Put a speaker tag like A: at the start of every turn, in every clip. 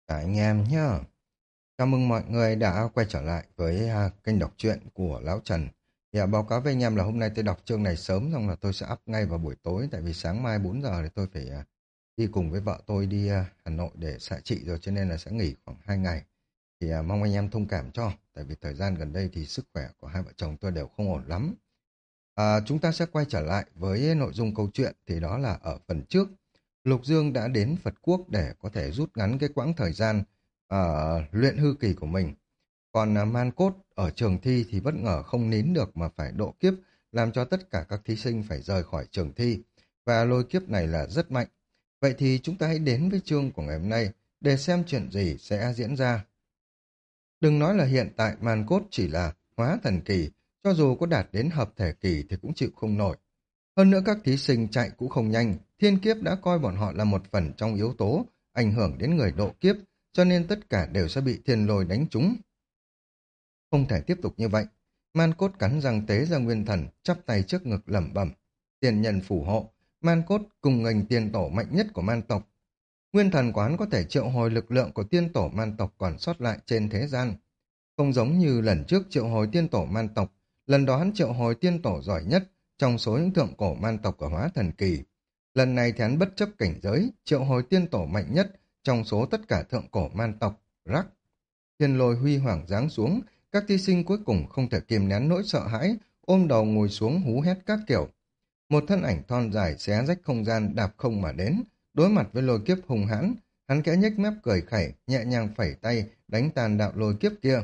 A: Cả anh em nhá. Chào mừng mọi người đã quay trở lại với kênh đọc truyện của Lão Trần. Báo cáo với anh em là hôm nay tôi đọc chương này sớm xong là tôi sẽ up ngay vào buổi tối, tại vì sáng mai 4 giờ thì tôi phải đi cùng với vợ tôi đi Hà Nội để xạ trị rồi, cho nên là sẽ nghỉ khoảng 2 ngày. Mong anh em thông cảm cho, tại vì thời gian gần đây thì sức khỏe của hai vợ chồng tôi đều không ổn lắm. Chúng ta sẽ quay trở lại với nội dung câu chuyện, thì đó là ở phần trước. Lục Dương đã đến Phật Quốc để có thể rút ngắn cái quãng thời gian luyện hư kỳ của mình. Còn Man Cốt ở trường thi thì bất ngờ không nín được mà phải độ kiếp, làm cho tất cả các thí sinh phải rời khỏi trường thi. Và lôi kiếp này là rất mạnh. Vậy thì chúng ta hãy đến với chương của ngày hôm nay để xem chuyện gì sẽ diễn ra. Đừng nói là hiện tại Man Cốt chỉ là hóa thần kỳ, cho dù có đạt đến hợp thể kỳ thì cũng chịu không nổi. Hơn nữa các thí sinh chạy cũng không nhanh, thiên kiếp đã coi bọn họ là một phần trong yếu tố ảnh hưởng đến người độ kiếp, cho nên tất cả đều sẽ bị thiên lôi đánh trúng. Không thể tiếp tục như vậy. Man Cốt cắn răng tế ra nguyên thần, chắp tay trước ngực lẩm bẩm. Tiền nhân phù hộ, Man Cốt cùng ngành tiền tổ mạnh nhất của man tộc. Nguyên thần quán có thể triệu hồi lực lượng của tiên tổ man tộc còn sót lại trên thế gian. Không giống như lần trước triệu hồi tiên tổ man tộc, lần đó hắn triệu hồi tiên tổ giỏi nhất trong số những thượng cổ man tộc ở hóa thần kỳ. Lần này thì hắn bất chấp cảnh giới, triệu hồi tiên tổ mạnh nhất trong số tất cả thượng cổ man tộc, Rắc. Thiên lôi huy hoàng giáng xuống, các thí sinh cuối cùng không thể kìm nén nỗi sợ hãi, ôm đầu ngồi xuống hú hét các kiểu. Một thân ảnh thon dài xé rách không gian đạp không mà đến, đối mặt với lôi kiếp hùng hãn, hắn kẽ nhếch mép cười khẩy, nhẹ nhàng phẩy tay, đánh tàn đạo lôi kiếp kia.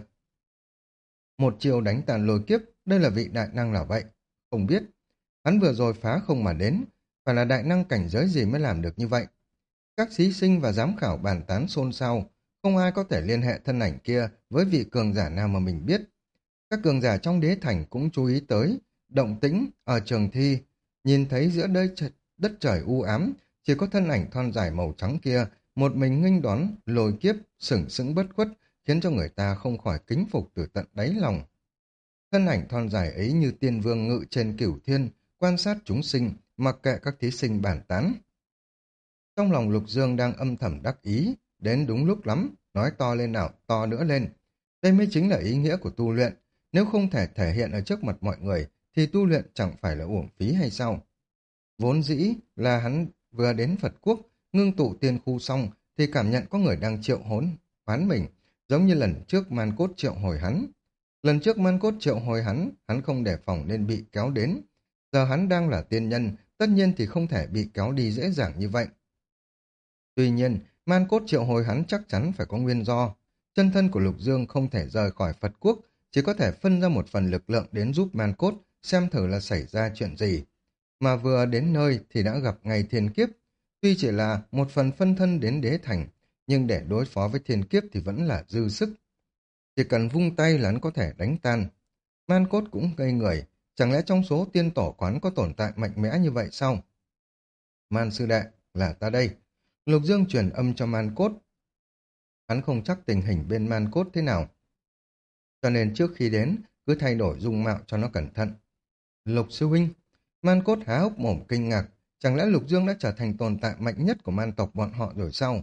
A: Một chiều đánh tàn lôi kiếp, đây là vị đại năng là vậy. Không biết, hắn vừa rồi phá không mà đến, phải là đại năng cảnh giới gì mới làm được như vậy. Các thí sinh và giám khảo bàn tán xôn xao, không ai có thể liên hệ thân ảnh kia với vị cường giả nào mà mình biết. Các cường giả trong đế thành cũng chú ý tới, động tĩnh ở trường thi, nhìn thấy giữa đất trời u ám, chỉ có thân ảnh thon dài màu trắng kia, một mình nghênh đón lôi kiếp, sừng sững bất khuất, khiến cho người ta không khỏi kính phục từ tận đáy lòng. Thân ảnh thon dài ấy như tiên vương ngự trên cửu thiên, quan sát chúng sinh, mặc kệ các thí sinh bàn tán. Trong lòng Lục Dương đang âm thầm đắc ý, đến đúng lúc lắm, nói to lên nào, to nữa lên. Đây mới chính là ý nghĩa của tu luyện, nếu không thể thể hiện ở trước mặt mọi người, thì tu luyện chẳng phải là uổng phí hay sao? Vốn dĩ là hắn vừa đến Phật Quốc, ngưng tụ tiên khu xong, thì cảm nhận có người đang triệu hoán mình, giống như lần trước Man Cốt triệu hồi hắn. Lần trước Man Cốt triệu hồi hắn không đề phòng nên bị kéo đến. Giờ hắn đang là tiên nhân, tất nhiên thì không thể bị kéo đi dễ dàng như vậy. Tuy nhiên, Man Cốt triệu hồi hắn chắc chắn phải có nguyên do. Chân thân của Lục Dương không thể rời khỏi Phật Quốc, chỉ có thể phân ra một phần lực lượng đến giúp Man Cốt, xem thử là xảy ra chuyện gì. Mà vừa đến nơi thì đã gặp ngày thiên kiếp. Tuy chỉ là một phần phân thân đến đế thành, nhưng để đối phó với thiên kiếp thì vẫn là dư sức. Chỉ cần vung tay là hắn có thể đánh tan. Man Cốt cũng ngây người, chẳng lẽ trong số tiên tổ quán có tồn tại mạnh mẽ như vậy sao? Man sư đệ, là ta đây. Lục Dương truyền âm cho Man Cốt. Hắn không chắc tình hình bên Man Cốt thế nào, cho nên trước khi đến, cứ thay đổi dung mạo cho nó cẩn thận. Lục sư huynh, Man Cốt há hốc mồm kinh ngạc, chẳng lẽ Lục Dương đã trở thành tồn tại mạnh nhất của man tộc bọn họ rồi sao?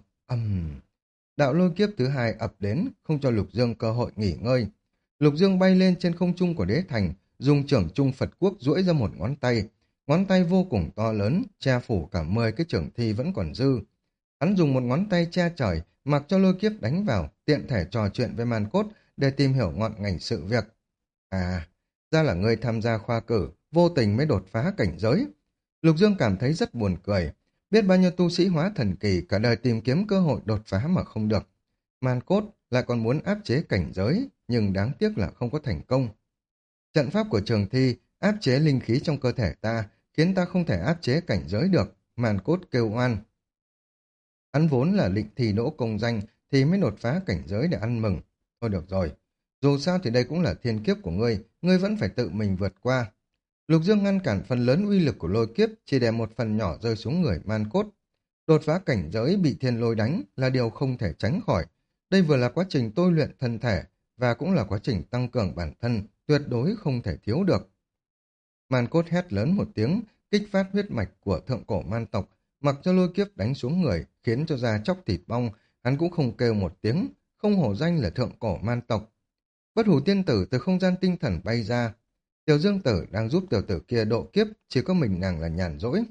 A: Đạo lôi kiếp thứ hai ập đến, không cho Lục Dương cơ hội nghỉ ngơi. Lục Dương bay lên trên không trung của đế thành, dùng trưởng trung Phật Quốc duỗi ra một ngón tay vô cùng to lớn, che phủ cả 10 cái trưởng thi vẫn còn dư. Hắn dùng một ngón tay che trời, mặc cho lôi kiếp đánh vào, tiện thể trò chuyện với Man Cốt để tìm hiểu ngọn ngành sự việc. À, ra là ngươi tham gia khoa cử, vô tình mới đột phá cảnh giới. Lục Dương cảm thấy rất buồn cười. Biết bao nhiêu tu sĩ hóa thần kỳ cả đời tìm kiếm cơ hội đột phá mà không được. Man Cốt lại còn muốn áp chế cảnh giới, nhưng đáng tiếc là không có thành công. Trận pháp của trường thi áp chế linh khí trong cơ thể ta, khiến ta không thể áp chế cảnh giới được. Man Cốt kêu oan. Hắn vốn là định thi đỗ công danh thì mới đột phá cảnh giới để ăn mừng. Thôi được rồi, dù sao thì đây cũng là thiên kiếp của ngươi vẫn phải tự mình vượt qua. Lục Dương ngăn cản phần lớn uy lực của lôi kiếp, chỉ để một phần nhỏ rơi xuống người Man Cốt. Đột phá cảnh giới bị thiên lôi đánh là điều không thể tránh khỏi. Đây vừa là quá trình tôi luyện thân thể, và cũng là quá trình tăng cường bản thân, tuyệt đối không thể thiếu được. Man Cốt hét lớn một tiếng, kích phát huyết mạch của thượng cổ man tộc, mặc cho lôi kiếp đánh xuống người, khiến cho da chóc thịt bong, hắn cũng không kêu một tiếng, không hổ danh là thượng cổ man tộc. Bất hủ tiên tử từ không gian tinh thần bay ra. Tiểu Dương Tử đang giúp tiểu tử kia độ kiếp, chỉ có mình nàng là nhàn rỗi.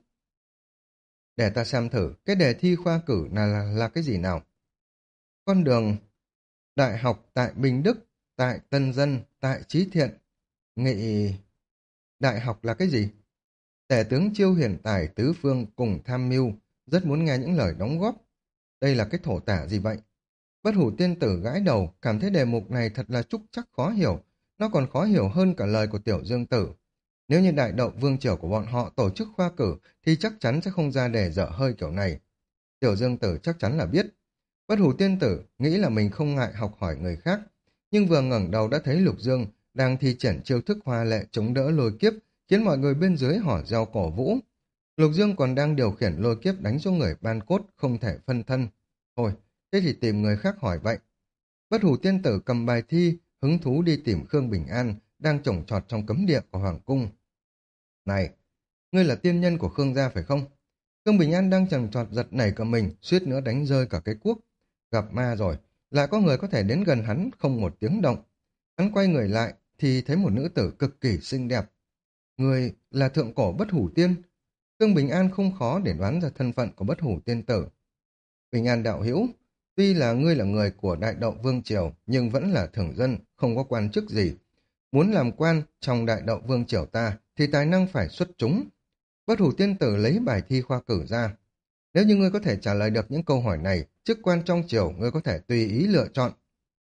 A: Để ta xem thử, cái đề thi khoa cử là cái gì nào? Con đường đại học tại Bình Đức, tại Tân Dân, tại Trí Thiện. Nghị đại học là cái gì? Tể tướng Chiêu Hiền Tài tứ phương cùng tham mưu, rất muốn nghe những lời đóng góp. Đây là cái thổ tả gì vậy? Bất hủ tiên tử gãi đầu, cảm thấy đề mục này thật là trúc chắc khó hiểu. Nó còn khó hiểu hơn cả lời của Tiểu Dương Tử. Nếu như đại đậu vương triều của bọn họ tổ chức khoa cử, thì chắc chắn sẽ không ra đề dở hơi kiểu này. Tiểu Dương Tử chắc chắn là biết. Bất hủ tiên tử nghĩ là mình không ngại học hỏi người khác, nhưng vừa ngẩng đầu đã thấy Lục Dương đang thi triển chiêu thức hoa lệ chống đỡ lôi kiếp, khiến mọi người bên dưới hò reo cổ vũ. Lục Dương còn đang điều khiển lôi kiếp đánh xuống người ban cốt, không thể phân thân. Thôi, thế thì tìm người khác hỏi vậy. Bất hủ tiên tử cầm bài thi, hứng thú đi tìm Khương Bình An, đang chồng trọt trong cấm địa của Hoàng Cung. Này, ngươi là tiên nhân của Khương gia phải không? Khương Bình An đang chằng chọt giật nảy cả mình, suýt nữa đánh rơi cả cái cuốc. Gặp ma rồi, lại có người có thể đến gần hắn không một tiếng động. Hắn quay người lại thì thấy một nữ tử cực kỳ xinh đẹp. Người là thượng cổ bất hủ tiên. Khương Bình An không khó để đoán ra thân phận của bất hủ tiên tử. Bình An đạo hữu, tuy là ngươi là người của đại đậu vương triều, nhưng vẫn là thường dân, không có quan chức gì. Muốn làm quan trong đại đậu vương triều ta, thì tài năng phải xuất chúng. Bất hủ tiên tử lấy bài thi khoa cử ra. Nếu như ngươi có thể trả lời được những câu hỏi này, chức quan trong triều ngươi có thể tùy ý lựa chọn.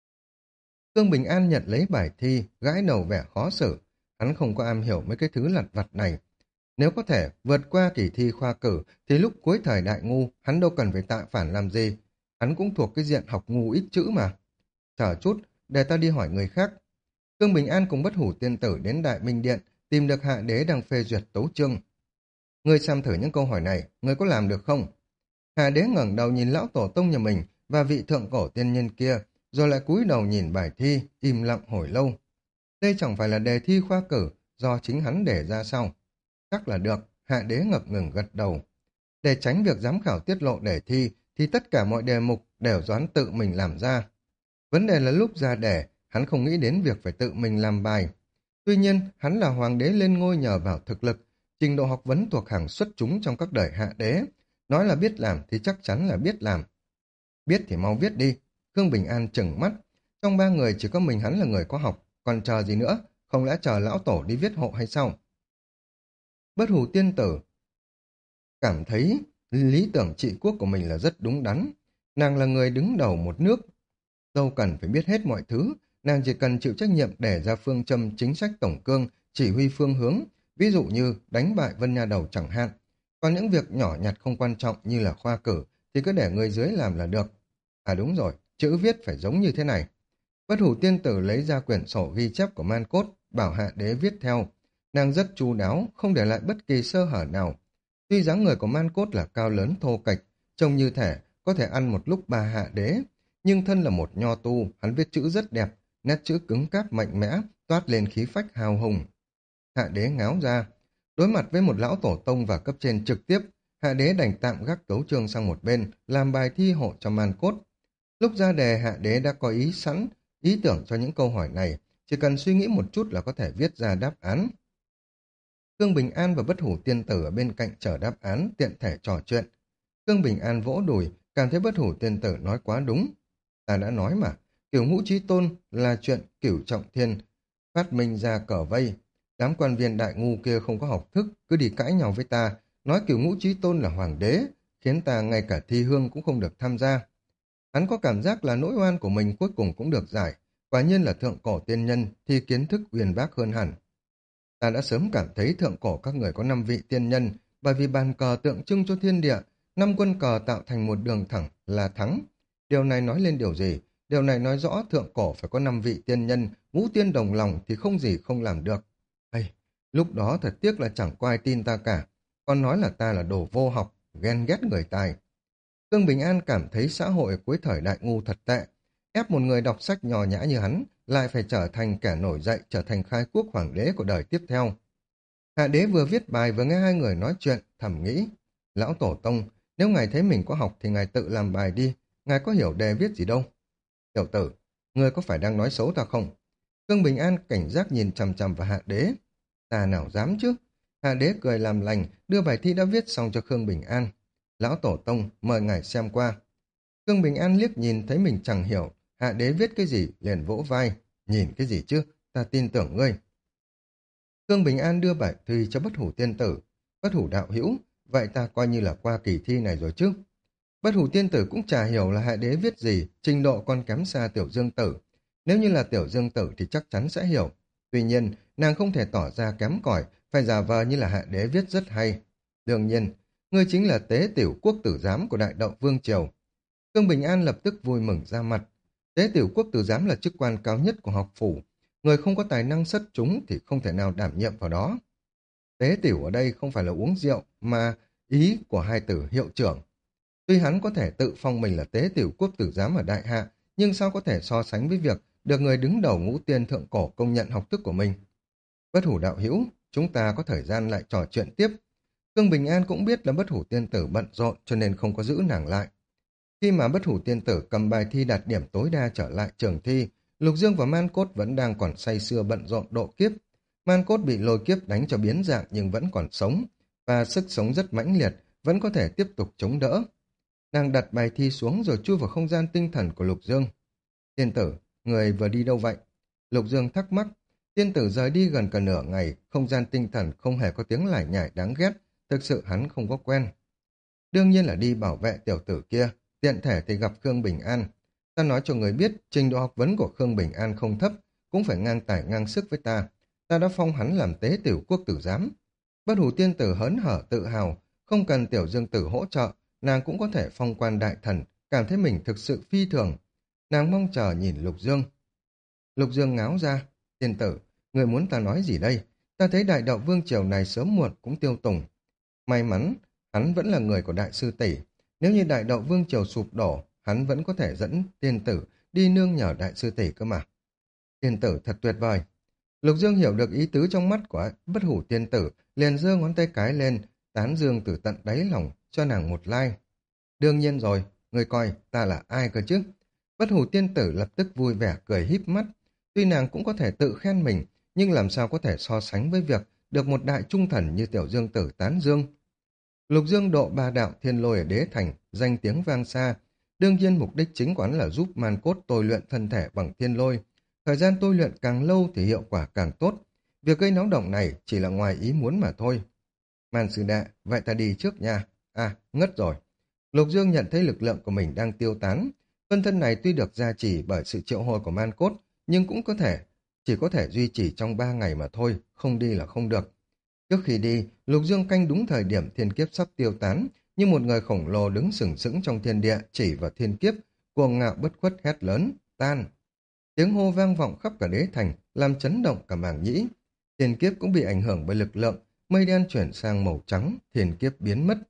A: Khương Bình An nhận lấy bài thi, gãi đầu vẻ khó xử. Hắn không có am hiểu mấy cái thứ lặt vặt này. Nếu có thể vượt qua kỳ thi khoa cử, thì lúc cuối thời đại ngu, hắn đâu cần phải tạ phản làm gì. Hắn cũng thuộc cái diện học ngu ít chữ mà. Chờ chút, để ta đi hỏi người khác. Khương Bình An cùng bất hủ tiên tử đến Đại Minh Điện, tìm được hạ đế đang phê duyệt tấu chương. Ngươi xem thử những câu hỏi này, ngươi có làm được không? Hạ đế ngẩng đầu nhìn lão tổ tông nhà mình và vị thượng cổ tiên nhân kia, rồi lại cúi đầu nhìn bài thi, im lặng hồi lâu. Đây chẳng phải là đề thi khoa cử do chính hắn để ra sao? Chắc là được, hạ đế ngập ngừng gật đầu. Để tránh việc giám khảo tiết lộ đề thi, thì tất cả mọi đề mục đều do hắn tự mình làm ra. Vấn đề là lúc ra đề, hắn không nghĩ đến việc phải tự mình làm bài. Tuy nhiên, hắn là hoàng đế lên ngôi nhờ vào thực lực, trình độ học vấn thuộc hàng xuất chúng trong các đời hạ đế. Nói là biết làm thì chắc chắn là biết làm. Biết thì mau viết đi. Khương Bình An trừng mắt. Trong ba người chỉ có mình hắn là người có học, còn chờ gì nữa, không lẽ chờ lão tổ đi viết hộ hay sao? Bất hủ tiên tử cảm thấy lý tưởng trị quốc của mình là rất đúng đắn. Nàng là người đứng đầu một nước, đâu cần phải biết hết mọi thứ, nàng chỉ cần chịu trách nhiệm để ra phương châm chính sách tổng cương, chỉ huy phương hướng, ví dụ như đánh bại Vân Nha Đầu chẳng hạn. Còn những việc nhỏ nhặt không quan trọng như là khoa cử thì cứ để người dưới làm là được. À đúng rồi, chữ viết phải giống như thế này. Bất hủ tiên tử lấy ra quyển sổ ghi chép của Man Cốt, bảo hạ đế viết theo. Nàng rất chu đáo, không để lại bất kỳ sơ hở nào. Tuy dáng người của Man Cốt là cao lớn thô kệch, trông như thể có thể ăn một lúc ba hạ đế, nhưng thân là một nho tu, hắn viết chữ rất đẹp, nét chữ cứng cáp mạnh mẽ, toát lên khí phách hào hùng. Hạ đế ngáo ra, đối mặt với một lão tổ tông và cấp trên trực tiếp, hạ đế đành tạm gác tấu chương sang một bên, làm bài thi hộ cho Man Cốt. Lúc ra đề, hạ đế đã có ý sẵn, ý tưởng cho những câu hỏi này, chỉ cần suy nghĩ một chút là có thể viết ra đáp án. Khương Bình An và bất hủ tiên tử ở bên cạnh chờ đáp án, tiện thể trò chuyện. Khương Bình An vỗ đùi, cảm thấy bất hủ tiên tử nói quá đúng. Ta đã nói mà, cửu ngũ chí tôn là chuyện cửu trọng thiên, phát minh ra cờ vây. Đám quan viên đại ngu kia không có học thức, cứ đi cãi nhau với ta, nói cửu ngũ chí tôn là hoàng đế, khiến ta ngay cả thi hương cũng không được tham gia. Hắn có cảm giác là nỗi oan của mình cuối cùng cũng được giải, quả nhiên là thượng cổ tiên nhân thì kiến thức uyên bác hơn hẳn. Ta đã sớm cảm thấy thượng cổ các người có 5 vị tiên nhân, bởi vì bàn cờ tượng trưng cho thiên địa, 5 quân cờ tạo thành một đường thẳng là thắng. Điều này nói lên điều gì? Điều này nói rõ thượng cổ phải có 5 vị tiên nhân, ngũ tiên đồng lòng thì không gì không làm được. Ây, lúc đó thật tiếc là chẳng có ai tin ta cả, còn nói là ta là đồ vô học, ghen ghét người tài. Khương Bình An cảm thấy xã hội cuối thời đại ngu thật tệ, ép một người đọc sách nhò nhã như hắn lại phải trở thành kẻ nổi dậy, trở thành khai quốc hoàng đế của đời tiếp theo. Hạ đế vừa viết bài vừa nghe hai người nói chuyện, thầm nghĩ, lão tổ tông, nếu ngài thấy mình có học thì ngài tự làm bài đi, ngài có hiểu đề viết gì đâu. Tiểu tử, ngươi có phải đang nói xấu ta không? Khương Bình An cảnh giác nhìn chằm chằm vào Hạ Đế. Ta nào dám chứ? Hạ Đế cười làm lành, đưa bài thi đã viết xong cho Khương Bình An. Lão Tổ Tông, mời ngài xem qua. Khương Bình An liếc nhìn thấy mình chẳng hiểu, Hạ Đế viết cái gì, liền vỗ vai. Nhìn cái gì chứ, ta tin tưởng ngươi. Khương Bình An đưa bài thi cho Bất Hủ Tiên Tử. Bất Hủ đạo hữu, vậy ta coi như là qua kỳ thi này rồi chứ. Bất Hủ Tiên Tử cũng chả hiểu là Hạ Đế viết gì, trình độ còn kém xa Tiểu Dương Tử. Nếu như là Tiểu Dương Tử thì chắc chắn sẽ hiểu. Tuy nhiên, nàng không thể tỏ ra kém cỏi, phải giả vờ như là Hạ Đế viết rất hay. Đương nhiên, ngươi chính là Tế Tiểu Quốc Tử Giám của Đại Động Vương Triều. Khương Bình An lập tức vui mừng ra mặt. Tế Tiểu Quốc Tử Giám là chức quan cao nhất của học phủ. Người không có tài năng xuất chúng thì không thể nào đảm nhiệm vào đó. Tế Tiểu ở đây không phải là uống rượu, mà ý của hai từ hiệu trưởng. Tuy hắn có thể tự phong mình là Tế Tiểu Quốc Tử Giám ở Đại Hạ, nhưng sao có thể so sánh với việc được người đứng đầu ngũ tiên thượng cổ công nhận học thức của mình. Bất Hủ đạo hữu, chúng ta có thời gian lại trò chuyện tiếp. Khương Bình An cũng biết là Bất Hủ tiên tử bận rộn cho nên không có giữ nàng lại. Khi mà Bất Hủ tiên tử cầm bài thi đạt điểm tối đa trở lại trường thi, Lục Dương và Man Cốt vẫn đang còn say sưa bận rộn độ kiếp. Man Cốt bị lôi kiếp đánh cho biến dạng nhưng vẫn còn sống, và sức sống rất mãnh liệt, vẫn có thể tiếp tục chống đỡ. Nàng đặt bài thi xuống rồi chui vào không gian tinh thần của Lục Dương. Tiên tử, người vừa đi đâu vậy? Lục Dương thắc mắc. Tiên tử rời đi gần cả nửa ngày, không gian tinh thần không hề có tiếng lải nhải đáng ghét, thực sự hắn không có quen. Đương nhiên là đi bảo vệ tiểu tử kia, tiện thể thì gặp Khương Bình An. Ta nói cho người biết, trình độ học vấn của Khương Bình An không thấp, cũng phải ngang tài ngang sức với ta. Ta đã phong hắn làm Tế Tiểu Quốc Tử Giám. Bất Hủ tiên tử hớn hở tự hào, không cần Tiểu Dương Tử hỗ trợ, nàng cũng có thể phong quan đại thần, cảm thấy mình thực sự phi thường. Nàng mong chờ nhìn Lục Dương. Lục Dương ngáo ra, tiên tử, người muốn ta nói gì đây? Ta thấy đại đạo vương triều này sớm muộn cũng tiêu tùng. May mắn, hắn vẫn là người của đại sư tỷ. Nếu như đại đạo vương triều sụp đổ, hắn vẫn có thể dẫn tiên tử đi nương nhờ đại sư tỷ cơ mà. Tiên tử thật tuyệt vời. Lục Dương hiểu được ý tứ trong mắt của Bất Hủ tiên tử, liền giơ ngón tay cái lên, tán dương từ tận đáy lòng, cho nàng một like. Đương nhiên rồi, người coi ta là ai cơ chứ? Bất Hủ tiên tử lập tức vui vẻ cười híp mắt. Tuy nàng cũng có thể tự khen mình, nhưng làm sao có thể so sánh với việc được một đại trung thần như Tiểu Dương Tử tán dương. Lục Dương độ ba đạo thiên lôi ở đế thành, danh tiếng vang xa. Đương nhiên mục đích chính quán là giúp Man Cốt tôi luyện thân thể bằng thiên lôi. Thời gian tôi luyện càng lâu thì hiệu quả càng tốt. Việc gây náo động này chỉ là ngoài ý muốn mà thôi. Man sư đệ, vậy ta đi trước nha. À, ngất rồi. Lục Dương nhận thấy lực lượng của mình đang tiêu tán. Phân thân này tuy được gia trì bởi sự triệu hồi của Man Cốt, nhưng cũng chỉ có thể duy trì trong 3 ngày mà thôi, không đi là không được. Trước khi đi, Lục Dương canh đúng thời điểm thiên kiếp sắp tiêu tán, như một người khổng lồ đứng sừng sững trong thiên địa chỉ vào thiên kiếp, cuồng ngạo bất khuất hét lớn, tan. Tiếng hô vang vọng khắp cả đế thành, làm chấn động cả màng nhĩ. Thiên kiếp cũng bị ảnh hưởng bởi lực lượng, mây đen chuyển sang màu trắng, thiên kiếp biến mất.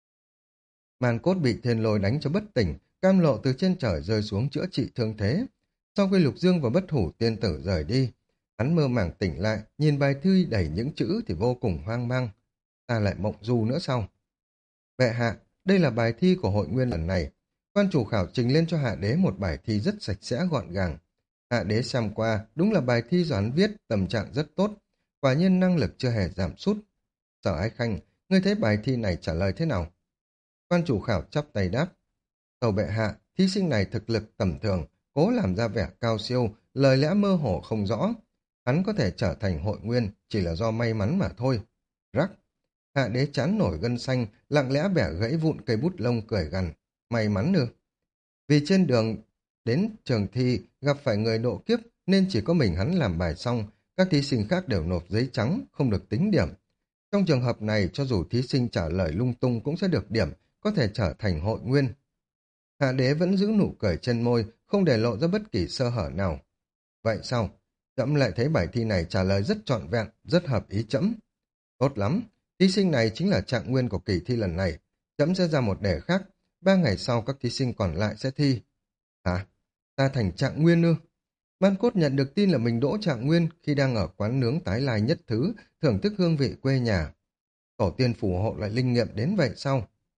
A: Man Cốt bị thiên lôi đánh cho bất tỉnh, cam lộ từ trên trời rơi xuống chữa trị thương thế. Sau khi Lục Dương và Bất Hủ tiên tử rời đi, hắn mơ màng tỉnh lại, nhìn bài thư đầy những chữ thì vô cùng hoang mang. Ta lại mộng du nữa sao? Bệ hạ, đây là bài thi của hội nguyên lần này. Quan chủ khảo trình lên cho Hạ Đế một bài thi rất sạch sẽ gọn gàng. Hạ Đế xem qua, đúng là bài thi do hắn viết, tâm trạng rất tốt. Quả nhiên năng lực chưa hề giảm sút. Sở Ái Khanh, ngươi thấy bài thi này trả lời thế nào? Quan chủ khảo chắp tay đáp. Tâu bệ hạ, thí sinh này thực lực tầm thường, cố làm ra vẻ cao siêu, lời lẽ mơ hồ không rõ. Hắn có thể trở thành hội nguyên chỉ là do may mắn mà thôi. Rắc. Hạ Đế chán nổi gân xanh, lặng lẽ bẻ gãy vụn cây bút lông cười gằn. May mắn ư? Vì trên đường đến trường thi gặp phải người độ kiếp nên chỉ có mình hắn làm bài xong, các thí sinh khác đều nộp giấy trắng, không được tính điểm. Trong trường hợp này, cho dù thí sinh trả lời lung tung cũng sẽ được điểm, có thể trở thành hội nguyên. Hạ Đế vẫn giữ nụ cười trên môi, không để lộ ra bất kỳ sơ hở nào. Vậy sao? Trẫm lại thấy bài thi này trả lời rất trọn vẹn, rất hợp ý trẫm. Tốt lắm, thí sinh này chính là trạng nguyên của kỳ thi lần này. Trẫm sẽ ra một đề khác, 3 ngày sau các thí sinh còn lại sẽ thi. Hả? Ta thành trạng nguyên ư? Man Cốt nhận được tin là mình đỗ trạng nguyên khi đang ở quán nướng tái lai nhất thứ, thưởng thức hương vị quê nhà. Tổ tiên phù hộ lại linh nghiệm đến vậy sao?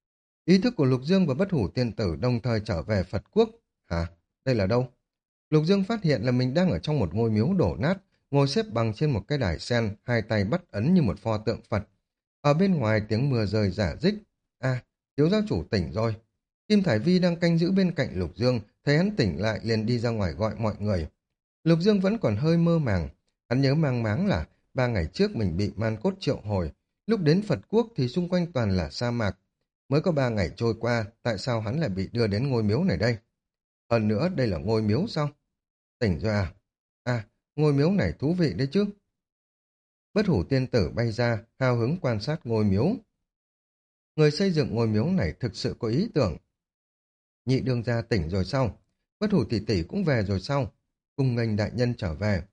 A: Ý thức của Lục Dương và Bất Hủ Tiên Tử đồng thời trở về Phật quốc. Hả? Đây là đâu? Lục Dương phát hiện là mình đang ở trong một ngôi miếu đổ nát, ngồi xếp bằng trên một cái đài sen, hai tay bắt ấn như một pho tượng Phật. Ở bên ngoài tiếng mưa rơi rả rích. À, thiếu giáo chủ tỉnh rồi. Kim Thải Vi đang canh giữ bên cạnh Lục Dương, thấy hắn tỉnh lại liền đi ra ngoài gọi mọi người. Lục Dương vẫn còn hơi mơ màng. Hắn nhớ mang máng là 3 ngày trước mình bị man cốt triệu hồi. Lúc đến Phật quốc thì xung quanh toàn là sa mạc. Mới có 3 ngày trôi qua, tại sao hắn lại bị đưa đến ngôi miếu này đây? Hơn nữa, đây là ngôi miếu sao? Tỉnh rồi à? À, ngôi miếu này thú vị đấy chứ. Bất Hủ Tiên Tử bay ra, hào hứng quan sát ngôi miếu. Người xây dựng ngôi miếu này thực sự có ý tưởng. Nhị đương gia tỉnh rồi sao? Bất Hủ tỷ tỷ cũng về rồi sao? Cùng nghênh đại nhân trở về.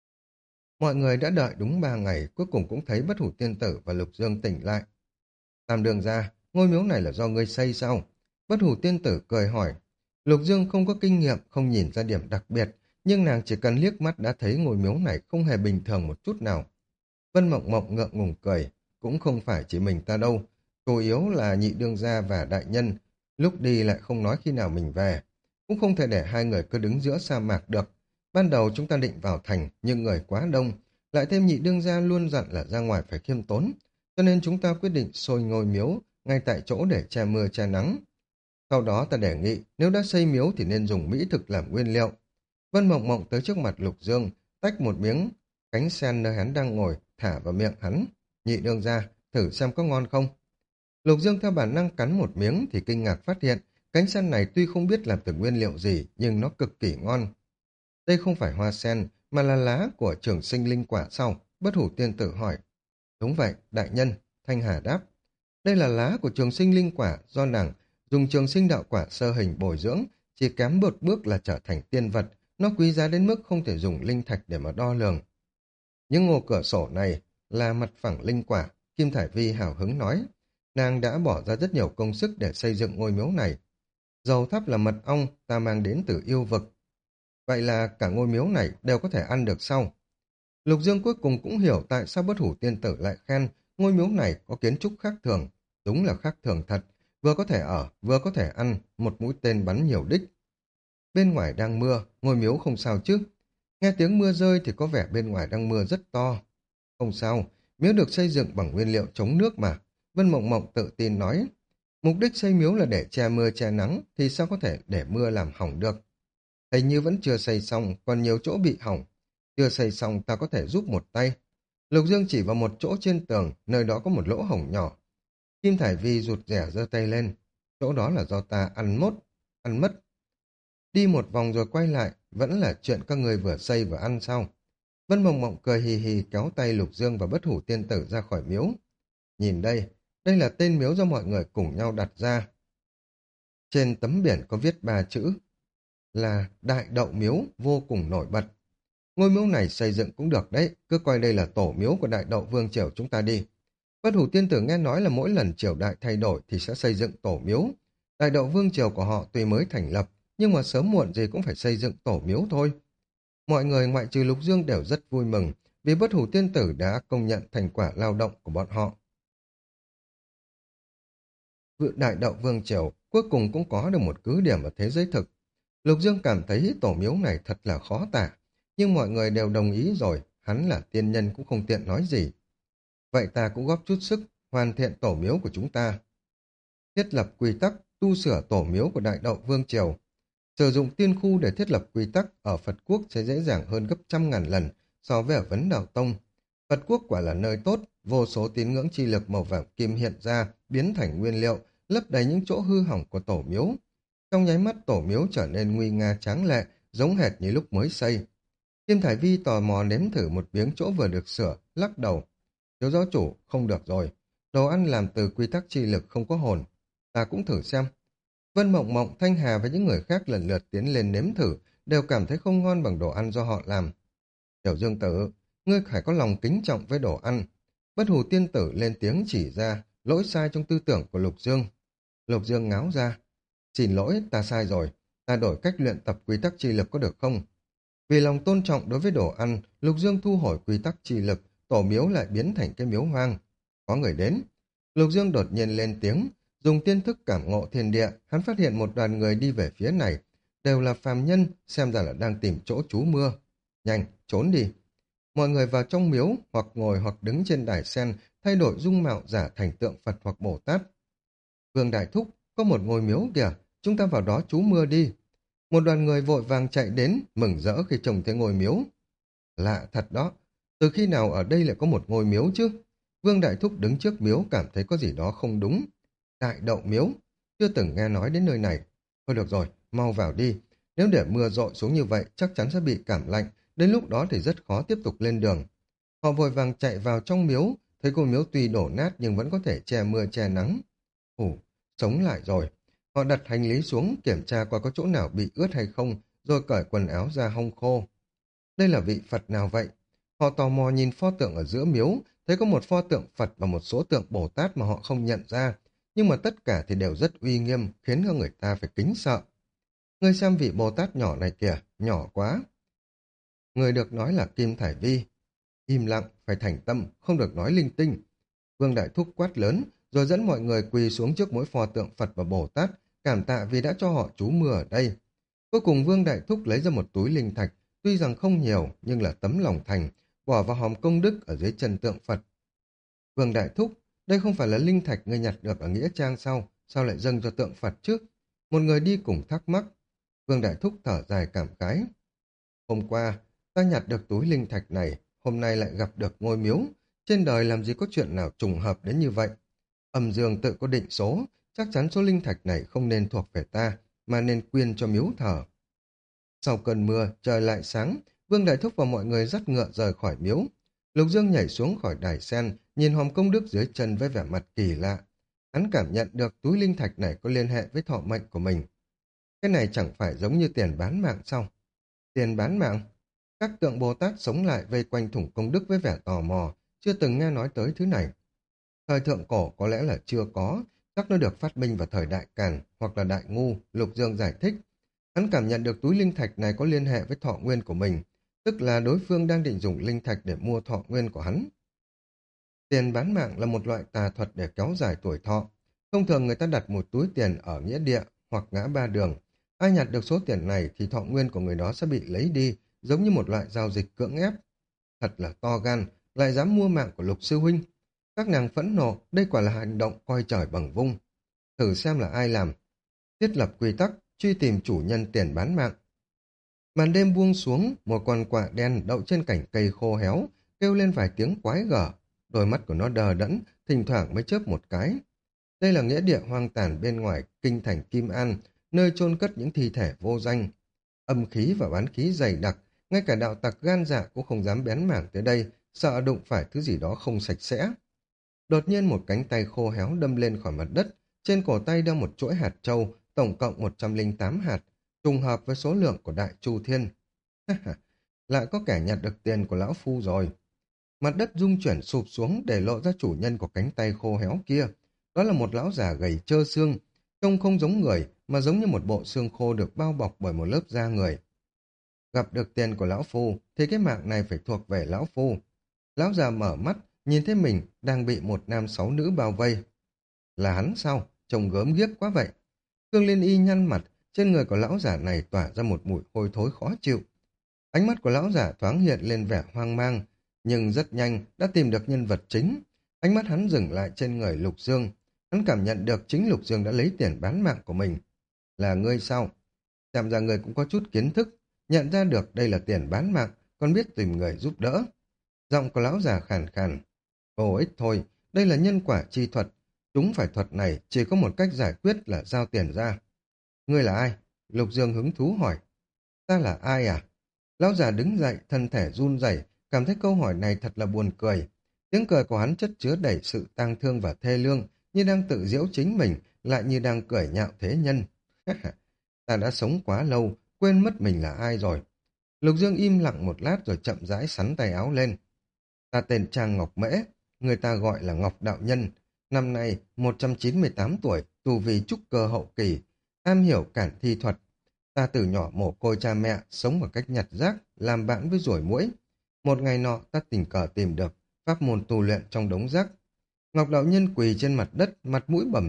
A: Mọi người đã đợi đúng 3 ngày, cuối cùng cũng thấy Bất Hủ Tiên Tử và Lục Dương tỉnh lại. Tam đường gia, ngôi miếu này là do ngươi xây sao? Bất Hủ Tiên Tử cười hỏi. Lục Dương không có kinh nghiệm, không nhìn ra điểm đặc biệt, nhưng nàng chỉ cần liếc mắt đã thấy ngôi miếu này không hề bình thường một chút nào. Vân Mộng Mộng ngượng ngùng cười, cũng không phải chỉ mình ta đâu, chủ yếu là nhị đương gia và đại nhân, lúc đi lại không nói khi nào mình về. Cũng không thể để hai người cứ đứng giữa sa mạc được. Ban đầu chúng ta định vào thành, nhưng người quá đông, lại thêm nhị đương gia luôn dặn là ra ngoài phải khiêm tốn, cho nên chúng ta quyết định xôi ngôi miếu ngay tại chỗ để che mưa che nắng. Sau đó ta đề nghị, nếu đã xây miếu thì nên dùng mỹ thực làm nguyên liệu. Vân Mộng Mộng tới trước mặt Lục Dương, tách một miếng cánh sen nơi hắn đang ngồi, thả vào miệng hắn. Nhị đương ra, thử xem có ngon không. Lục Dương theo bản năng cắn một miếng thì kinh ngạc phát hiện, cánh sen này tuy không biết làm từ nguyên liệu gì, nhưng nó cực kỳ ngon. Đây không phải hoa sen, mà là lá của trường sinh linh quả sau, Bất Hủ Tiên Tử hỏi. Đúng vậy, đại nhân, Thanh Hà đáp. Đây là lá của trường sinh linh quả do nàng dùng trường sinh đạo quả sơ hình bồi dưỡng, chỉ kém một bước là trở thành tiên vật, nó quý giá đến mức không thể dùng linh thạch để mà đo lường. Những ngô cửa sổ này là mặt phẳng linh quả, Kim Thải Vi hào hứng nói. Nàng đã bỏ ra rất nhiều công sức để xây dựng ngôi miếu này. Dầu thắp là mật ong ta mang đến từ yêu vực. Vậy là cả ngôi miếu này đều có thể ăn được sau. Lục Dương cuối cùng cũng hiểu tại sao Bất Hủ Tiên Tử lại khen ngôi miếu này có kiến trúc khác thường. Đúng là khác thường thật, vừa có thể ở, vừa có thể ăn, một mũi tên bắn nhiều đích. Bên ngoài đang mưa, ngôi miếu không sao chứ. Nghe tiếng mưa rơi thì có vẻ bên ngoài đang mưa rất to. Không sao, miếu được xây dựng bằng nguyên liệu chống nước mà. Vân Mộng Mộng tự tin nói. Mục đích xây miếu là để che mưa che nắng, thì sao có thể để mưa làm hỏng được. Hình như vẫn chưa xây xong, còn nhiều chỗ bị hỏng. Chưa xây xong ta có thể giúp một tay. Lục Dương chỉ vào một chỗ trên tường, nơi đó có một lỗ hổng nhỏ. Kim Thải Vi rụt rẻ giơ tay lên. Chỗ đó là do ta ăn mất. Đi một vòng rồi quay lại, vẫn là chuyện các người vừa xây vừa ăn sau. Vân Mộng Mộng cười hì hì kéo tay Lục Dương và Bất Hủ Tiên Tử ra khỏi miếu. Nhìn đây, đây là tên miếu do mọi người cùng nhau đặt ra. Trên tấm biển có viết 3 chữ là Đại Đậu Miếu vô cùng nổi bật. Ngôi miếu này xây dựng cũng được đấy, cứ coi đây là tổ miếu của Đại Đậu Vương Triều chúng ta đi. Bất Hủ Tiên Tử nghe nói là mỗi lần triều đại thay đổi thì sẽ xây dựng tổ miếu. Đại Đậu Vương Triều của họ tuy mới thành lập, nhưng mà sớm muộn gì cũng phải xây dựng tổ miếu thôi. Mọi người ngoại trừ Lục Dương đều rất vui mừng vì Bất Hủ Tiên Tử đã công nhận thành quả lao động của bọn họ. Đại Đậu Vương Triều cuối cùng cũng có được một cứ điểm ở thế giới thực. Lục Dương cảm thấy tổ miếu này thật là khó tả, nhưng mọi người đều đồng ý rồi, hắn là tiên nhân cũng không tiện nói gì. Vậy ta cũng góp chút sức, hoàn thiện tổ miếu của chúng ta. Thiết lập quy tắc, tu sửa tổ miếu của Đại Đậu Vương Triều. Sử dụng tiên khu để thiết lập quy tắc ở Phật Quốc sẽ dễ dàng hơn gấp 100.000 lần so với ở Vấn Đạo Tông. Phật Quốc quả là nơi tốt, vô số tín ngưỡng chi lực màu vàng kim hiện ra, biến thành nguyên liệu, lấp đầy những chỗ hư hỏng của tổ miếu. Trong nháy mắt tổ miếu trở nên nguy nga tráng lệ, giống hệt như lúc mới xây. Kim Thải Vi tò mò nếm thử một miếng chỗ vừa được sửa, lắc đầu. Thiếu giáo chủ, không được rồi. Đồ ăn làm từ quy tắc chi lực không có hồn. Ta cũng thử xem. Vân Mộng Mộng, Thanh Hà và những người khác lần lượt tiến lên nếm thử, đều cảm thấy không ngon bằng đồ ăn do họ làm. Tiểu Dương Tử, ngươi phải có lòng kính trọng với đồ ăn. Bất Hủ Tiên Tử lên tiếng chỉ ra lỗi sai trong tư tưởng của Lục Dương. Lục Dương ngáo ra. Xin lỗi, ta sai rồi. Ta đổi cách luyện tập quy tắc chi lực có được không? Vì lòng tôn trọng đối với đồ ăn, Lục Dương thu hồi quy tắc chi lực, tổ miếu lại biến thành cái miếu hoang. Có người đến. Lục Dương đột nhiên lên tiếng, Dùng tiên thức cảm ngộ thiên địa, hắn phát hiện một đoàn người đi về phía này, đều là phàm nhân, xem ra là đang tìm chỗ trú mưa. Nhanh, trốn đi. Mọi người vào trong miếu, hoặc ngồi hoặc đứng trên đài sen, thay đổi dung mạo giả thành tượng Phật hoặc Bồ Tát. Vương Đại Thúc, có một ngôi miếu kìa, chúng ta vào đó trú mưa đi. Một đoàn người vội vàng chạy đến, mừng rỡ khi trông thấy ngôi miếu. Lạ thật đó, từ khi nào ở đây lại có một ngôi miếu chứ? Vương Đại Thúc đứng trước miếu cảm thấy có gì đó không đúng. Đại Đậu Miếu, chưa từng nghe nói đến nơi này. Thôi được rồi, mau vào đi. Nếu để mưa dội xuống như vậy, chắc chắn sẽ bị cảm lạnh, đến lúc đó thì rất khó tiếp tục lên đường. Họ vội vàng chạy vào trong miếu, thấy ngôi miếu tuy đổ nát nhưng vẫn có thể che mưa che nắng. Ồ, sống lại rồi. Họ đặt hành lý xuống, kiểm tra coi có chỗ nào bị ướt hay không, rồi cởi quần áo ra hong khô. Đây là vị Phật nào vậy? Họ tò mò nhìn pho tượng ở giữa miếu, thấy có một pho tượng Phật và một số tượng Bồ Tát mà họ không nhận ra, nhưng mà tất cả thì đều rất uy nghiêm, khiến cho người ta phải kính sợ. Ngươi xem vị Bồ Tát nhỏ này kìa, nhỏ quá. Người được nói là Kim Thải Vi. Im lặng, phải thành tâm, không được nói linh tinh. Vương Đại Thúc quát lớn, rồi dẫn mọi người quỳ xuống trước mỗi pho tượng Phật và Bồ Tát, cảm tạ vì đã cho họ trú mưa ở đây. Cuối cùng Vương Đại Thúc lấy ra một túi linh thạch, tuy rằng không nhiều nhưng là tấm lòng thành, bỏ vào hòm công đức ở dưới chân tượng Phật. Vương Đại Thúc, đây không phải là linh thạch ngươi nhặt được ở Nghĩa Trang sao? Sao lại dâng cho tượng Phật chứ? Một người đi cùng thắc mắc. Vương Đại Thúc thở dài cảm khái. Hôm qua, ta nhặt được túi linh thạch này, hôm nay lại gặp được ngôi miếu. Trên đời làm gì có chuyện nào trùng hợp đến như vậy? Âm Dương tự có định số, chắc chắn số linh thạch này không nên thuộc về ta, mà nên quyên cho miếu thờ. Sau cơn mưa, trời lại sáng, Vương Đại Thúc và mọi người dắt ngựa rời khỏi miếu. Lục Dương nhảy xuống khỏi đài sen, nhìn hòm công đức dưới chân với vẻ mặt kỳ lạ. Hắn cảm nhận được túi linh thạch này có liên hệ với thọ mệnh của mình. Cái này chẳng phải giống như tiền bán mạng sao? Tiền bán mạng? Các tượng Bồ Tát sống lại vây quanh thủng công đức với vẻ tò mò, chưa từng nghe nói tới thứ này. Thời thượng cổ có lẽ là chưa có, chắc nó được phát minh vào thời Đại Càn hoặc là Đại Ngu, Lục Dương giải thích. Hắn cảm nhận được túi linh thạch này có liên hệ với thọ nguyên của mình, tức là đối phương đang định dùng linh thạch để mua thọ nguyên của hắn. Tiền bán mạng là một loại tà thuật để kéo dài tuổi thọ. Thông thường người ta đặt một túi tiền ở nghĩa địa hoặc ngã ba đường. Ai nhặt được số tiền này thì thọ nguyên của người đó sẽ bị lấy đi, giống như một loại giao dịch cưỡng ép. Thật là to gan, lại dám mua mạng của Lục sư huynh. Các nàng phẫn nộ, đây quả là hành động coi trời bằng vung. Thử xem là ai làm. Thiết lập quy tắc, truy tìm chủ nhân tiền bán mạng. Màn đêm buông xuống, một con quạ đen đậu trên cành cây khô héo, kêu lên vài tiếng quái gở. Đôi mắt của nó đờ đẫn, thỉnh thoảng mới chớp một cái. Đây là nghĩa địa hoang tàn bên ngoài kinh thành Kim An, nơi chôn cất những thi thể vô danh. Âm khí và bán khí dày đặc, ngay cả đạo tặc gan dạ cũng không dám bén mảng tới đây, sợ đụng phải thứ gì đó không sạch sẽ. Đột nhiên một cánh tay khô héo đâm lên khỏi mặt đất, trên cổ tay đeo một chuỗi hạt châu, tổng cộng 108 hạt, trùng hợp với số lượng của Đại Chu Thiên. Lại có kẻ nhặt được tiền của lão phu rồi. Mặt đất rung chuyển sụp xuống để lộ ra chủ nhân của cánh tay khô héo kia. Đó là một lão già gầy trơ xương, trông không giống người mà giống như một bộ xương khô được bao bọc bởi một lớp da người. Gặp được tiền của lão phu thì cái mạng này phải thuộc về lão phu. Lão già mở mắt, nhìn thấy mình đang bị một nam sáu nữ bao vây. Là hắn sao? Trông gớm ghiếc quá vậy. Khương Liên Y nhăn mặt, trên người của lão giả này tỏa ra một mùi hôi thối khó chịu. Ánh mắt của lão giả thoáng hiện lên vẻ hoang mang, nhưng rất nhanh đã tìm được nhân vật chính. Ánh mắt hắn dừng lại trên người Lục Dương. Hắn cảm nhận được chính Lục Dương đã lấy tiền bán mạng của mình. Là ngươi sao? Xem ra ngươi cũng có chút kiến thức, nhận ra được đây là tiền bán mạng, còn biết tìm người giúp đỡ. Giọng của lão già khàn khàn. Vô ích thôi, đây là nhân quả chi thuật. Chúng phải thuật này chỉ có một cách giải quyết là giao tiền ra. Ngươi là ai? Lục Dương hứng thú hỏi. Ta là ai à? Lão già đứng dậy, thân thể run rẩy, cảm thấy câu hỏi này thật là buồn cười. Tiếng cười của hắn chất chứa đầy sự tang thương và thê lương, như đang tự giễu chính mình, lại như đang cười nhạo thế nhân. Ta đã sống quá lâu, quên mất mình là ai rồi. Lục Dương im lặng một lát rồi chậm rãi xắn tay áo lên. Ta tên Trang Ngọc Mễ, người ta gọi là Ngọc Đạo Nhân. Năm nay 198 tuổi, tu vi trúc cơ hậu kỳ, am hiểu cản thi thuật. Ta từ nhỏ mồ côi cha mẹ, sống bằng cách nhặt rác, làm bạn với ruồi muỗi. Một ngày nọ ta tình cờ tìm được pháp môn tu luyện trong đống rác. Ngọc Đạo Nhân quỳ trên mặt đất, mặt mũi bầm dập,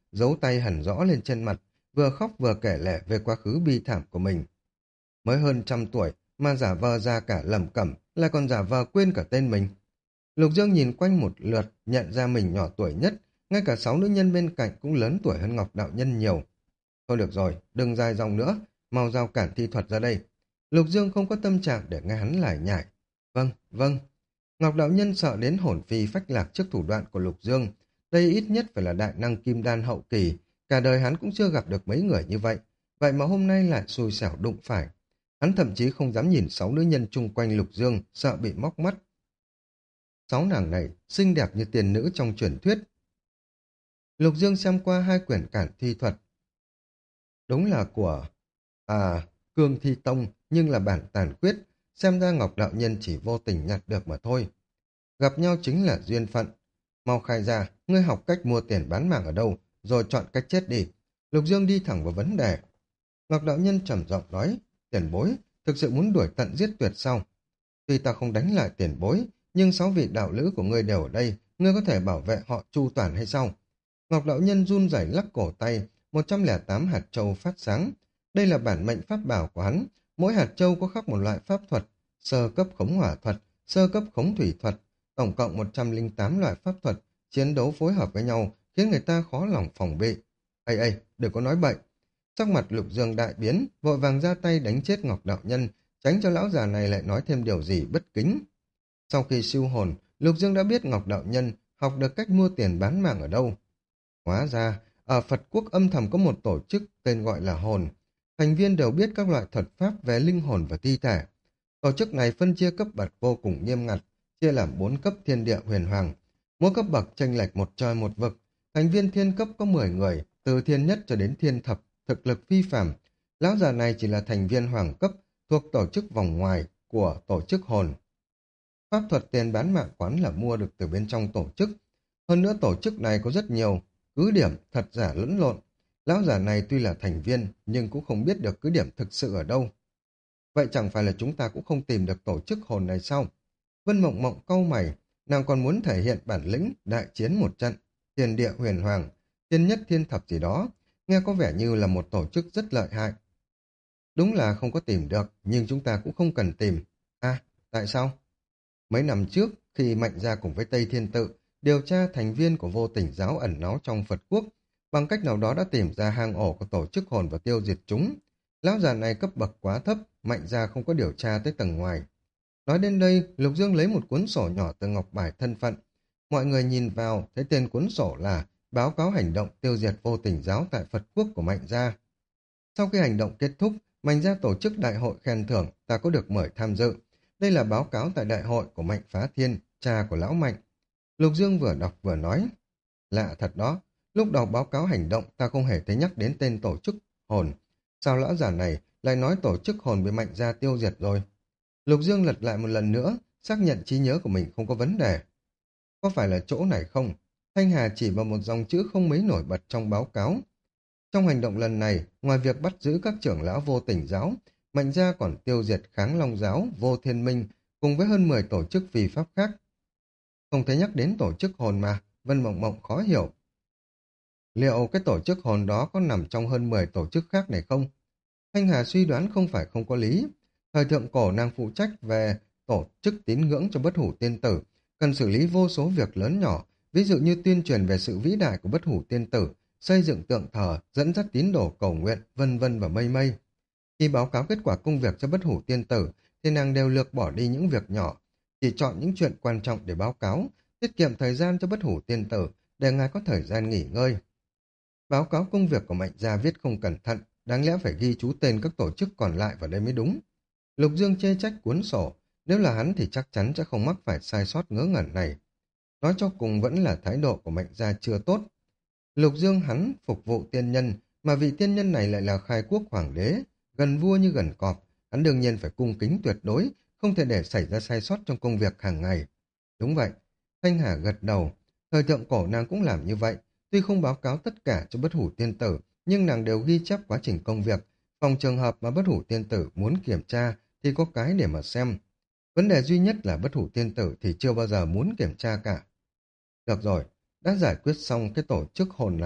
A: dấu tay hẳn rõ lên trên mặt, vừa khóc vừa kể lể về quá khứ bi thảm của mình. Mới hơn 100 tuổi mà giả vờ ra cả lẩm cẩm, lại còn giả vờ quên cả tên mình. Lục Dương nhìn quanh một lượt, nhận ra mình nhỏ tuổi nhất, ngay cả 6 nữ nhân bên cạnh cũng lớn tuổi hơn Ngọc Đạo Nhân nhiều. Thôi được rồi, đừng dài dòng nữa, mau giao cản thi thuật ra đây. Lục Dương không có tâm trạng để nghe hắn lải nhải. Vâng, vâng. Ngọc Đạo Nhân sợ đến hồn phi phách lạc trước thủ đoạn của Lục Dương. Đây ít nhất phải là đại năng kim đan hậu kỳ, cả đời hắn cũng chưa gặp được mấy người như vậy. Vậy mà hôm nay lại xui xẻo đụng phải. Hắn thậm chí không dám nhìn 6 nữ nhân chung quanh Lục Dương, sợ bị móc mắt. 6 nàng này xinh đẹp như tiền nữ trong truyền thuyết. Lục Dương xem qua 2 quyển cản thi thuật. Đúng là của Cương Thi Tông, nhưng là bản tàn khuyết. Xem ra Ngọc Đạo Nhân chỉ vô tình nhặt được mà thôi. Gặp nhau chính là duyên phận. Mau khai ra, ngươi học cách mua tiền bán mạng ở đâu, rồi chọn cách chết đi. Lục Dương đi thẳng vào vấn đề. Ngọc Đạo Nhân trầm giọng nói, tiền bối, thực sự muốn đuổi tận giết tuyệt sau. Tuy ta không đánh lại tiền bối, nhưng 6 vị đạo lữ của ngươi đều ở đây, ngươi có thể bảo vệ họ chu toàn hay sao? Ngọc Đạo Nhân run rẩy lắc cổ tay, 108 hạt châu phát sáng. Đây là bản mệnh pháp bảo của hắn, mỗi hạt châu có khắc một loại pháp thuật, sơ cấp khống hỏa thuật, sơ cấp khống thủy thuật, tổng cộng 108 loại pháp thuật, chiến đấu phối hợp với nhau, khiến người ta khó lòng phòng bị. Ây ây, đừng có nói bậy. Sắc mặt Lục Dương đại biến, vội vàng ra tay đánh chết Ngọc Đạo Nhân, tránh cho lão già này lại nói thêm điều gì bất kính. Sau khi siêu hồn, Lục Dương đã biết Ngọc Đạo Nhân học được cách mua tiền bán mạng ở đâu. Hóa ra, ở Phật quốc âm thầm có một tổ chức tên gọi là hồn. Thành viên đều biết các loại thuật pháp về linh hồn và thi thể. Tổ chức này phân chia cấp bậc vô cùng nghiêm ngặt, chia làm 4 cấp thiên địa huyền hoàng. Mỗi cấp bậc chênh lệch một trời một vực. Thành viên thiên cấp có 10 người, từ thiên nhất cho đến thiên thập, thực lực phi phàm. Lão già này chỉ là thành viên hoàng cấp, thuộc tổ chức vòng ngoài của tổ chức hồn. Pháp thuật tiền bán mạng quán là mua được từ bên trong tổ chức. Hơn nữa tổ chức này có rất nhiều cứ điểm thật giả lẫn lộn. Lão già này tuy là thành viên nhưng cũng không biết được cứ điểm thực sự ở đâu. Vậy chẳng phải là chúng ta cũng không tìm được tổ chức hồn này sao? Vân Mộng Mộng cau mày, nàng còn muốn thể hiện bản lĩnh đại chiến một trận, thiên địa huyền hoàng, thiên nhất thiên thập gì đó, nghe có vẻ như là một tổ chức rất lợi hại. Đúng là không có tìm được, nhưng chúng ta cũng không cần tìm. À, tại sao? Mấy năm trước, khi Mạnh Gia cùng với Tây Thiên Tự điều tra thành viên của vô tình giáo ẩn náu trong Phật quốc, bằng cách nào đó đã tìm ra hang ổ của tổ chức hồn và tiêu diệt chúng. Lão già này cấp bậc quá thấp, Mạnh Gia không có điều tra tới tầng ngoài. Nói đến đây, Lục Dương lấy một cuốn sổ nhỏ từ ngọc bài thân phận. Mọi người nhìn vào, thấy tên cuốn sổ là báo cáo hành động tiêu diệt vô tình giáo tại Phật quốc của Mạnh Gia. Sau khi hành động kết thúc, Mạnh Gia tổ chức đại hội khen thưởng, ta có được mời tham dự. Đây là báo cáo tại đại hội của Mạnh Phá Thiên, cha của lão Mạnh. Lục Dương vừa đọc vừa nói. Lạ thật đó, lúc đọc báo cáo hành động ta không hề thấy nhắc đến tên tổ chức hồn. Sao lão già này lại nói tổ chức hồn bị Mạnh Gia tiêu diệt rồi? Lục Dương lật lại một lần nữa, xác nhận trí nhớ của mình không có vấn đề. Có phải là chỗ này không? Thanh Hà chỉ vào một dòng chữ không mấy nổi bật trong báo cáo. Trong hành động lần này, ngoài việc bắt giữ các trưởng lão vô tình giáo, Mạnh Gia còn tiêu diệt Kháng Long giáo, Vô Thiên Minh, cùng với hơn 10 tổ chức phi pháp khác. Không thấy nhắc đến tổ chức hồn mà, Vân Mộng Mộng khó hiểu. Liệu cái tổ chức hồn đó có nằm trong hơn 10 tổ chức khác này không? Thanh Hà suy đoán không phải không có lý. Thời thượng cổ nàng phụ trách về tổ chức tín ngưỡng cho bất hủ tiên tử, cần xử lý vô số việc lớn nhỏ, ví dụ như tuyên truyền về sự vĩ đại của bất hủ tiên tử, xây dựng tượng thờ, dẫn dắt tín đồ cầu nguyện, vân vân và mây mây. Khi báo cáo kết quả công việc cho bất hủ tiên tử, thì nàng đều lược bỏ đi những việc nhỏ, chỉ chọn những chuyện quan trọng để báo cáo, tiết kiệm thời gian cho bất hủ tiên tử, để ngài có thời gian nghỉ ngơi. Báo cáo công việc của Mạnh Gia viết không cẩn thận, đáng lẽ phải ghi chú tên các tổ chức còn lại vào đây mới đúng. Lục Dương chê trách cuốn sổ, nếu là hắn thì chắc chắn sẽ không mắc phải sai sót ngớ ngẩn này. Nói cho cùng vẫn là thái độ của Mạnh Gia chưa tốt. Lục Dương hắn phục vụ tiên nhân, mà vị tiên nhân này lại là khai quốc hoàng đế, gần vua như gần cọp, hắn đương nhiên phải cung kính tuyệt đối, không thể để xảy ra sai sót trong công việc hàng ngày. Đúng vậy, Thanh Hà gật đầu, thời thượng cổ nàng cũng làm như vậy, tuy không báo cáo tất cả cho bất hủ tiên tử, nhưng nàng đều ghi chép quá trình công việc, phòng trường hợp mà bất hủ tiên tử muốn kiểm tra thì có cái để mà xem. Vấn đề duy nhất là bất hủ tiên tử thì chưa bao giờ muốn kiểm tra cả. Được rồi, đã giải quyết xong cái tổ chức hồn này rồi,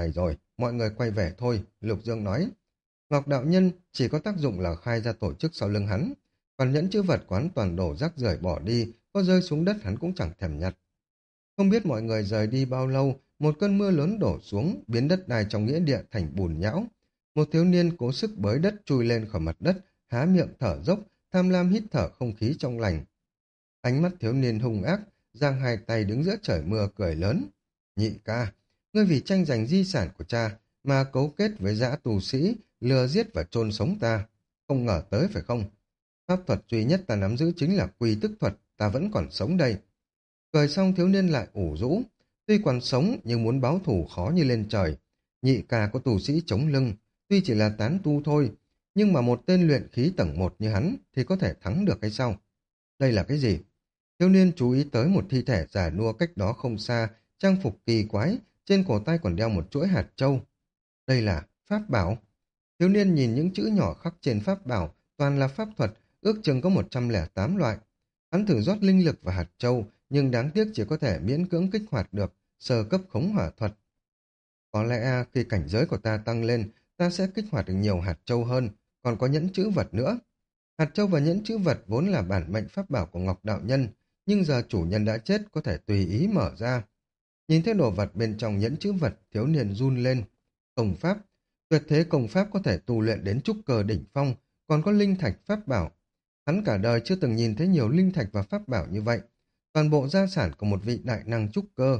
A: mọi người quay về thôi, Lục Dương nói. Ngọc đạo nhân chỉ có tác dụng là khai ra tổ chức sau lưng hắn, còn nhẫn chữ vật quán toàn đổ rác rưởi bỏ đi, có rơi xuống đất hắn cũng chẳng thèm nhặt. Không biết mọi người rời đi bao lâu, một cơn mưa lớn đổ xuống, biến đất đai trong nghĩa địa thành bùn nhão. Một thiếu niên cố sức bới đất chui lên khỏi mặt đất, há miệng thở dốc, tham lam hít thở không khí trong lành. Ánh mắt thiếu niên hung ác, giang hai tay đứng giữa trời mưa cười lớn. Nhị ca, ngươi vì tranh giành di sản của cha mà cấu kết với dã tù sĩ, lừa giết và chôn sống ta. Không ngờ tới phải không? Pháp thuật duy nhất ta nắm giữ chính là quy tức thuật, ta vẫn còn sống đây. Cười xong thiếu niên lại ủ rũ. Tuy còn sống nhưng muốn báo thù khó như lên trời. Nhị ca có tù sĩ chống lưng, tuy chỉ là tán tu thôi, nhưng mà một tên luyện khí tầng 1 như hắn thì có thể thắng được hay sao? Đây là cái gì? Thiếu niên chú ý tới một thi thể già nua cách đó không xa, trang phục kỳ quái, trên cổ tay còn đeo một chuỗi hạt châu. Đây là pháp bảo. Thiếu niên nhìn những chữ nhỏ khắc trên pháp bảo, toàn là pháp thuật, ước chừng có 108 loại. Hắn thử rót linh lực vào hạt châu, nhưng đáng tiếc chỉ có thể miễn cưỡng kích hoạt được sơ cấp khống hỏa thuật. Có lẽ khi cảnh giới của ta tăng lên, ta sẽ kích hoạt được nhiều hạt châu hơn, còn có nhẫn chữ vật nữa. Hạt châu và nhẫn chữ vật vốn là bản mệnh pháp bảo của Ngọc Đạo Nhân, nhưng giờ chủ nhân đã chết có thể tùy ý mở ra. Nhìn thấy đồ vật bên trong nhẫn chữ vật, thiếu niên run lên. Công pháp, tuyệt thế công pháp có thể tu luyện đến trúc cơ đỉnh phong, còn có linh thạch pháp bảo. Hắn cả đời chưa từng nhìn thấy nhiều linh thạch và pháp bảo như vậy. Toàn bộ gia sản của một vị đại năng trúc cơ.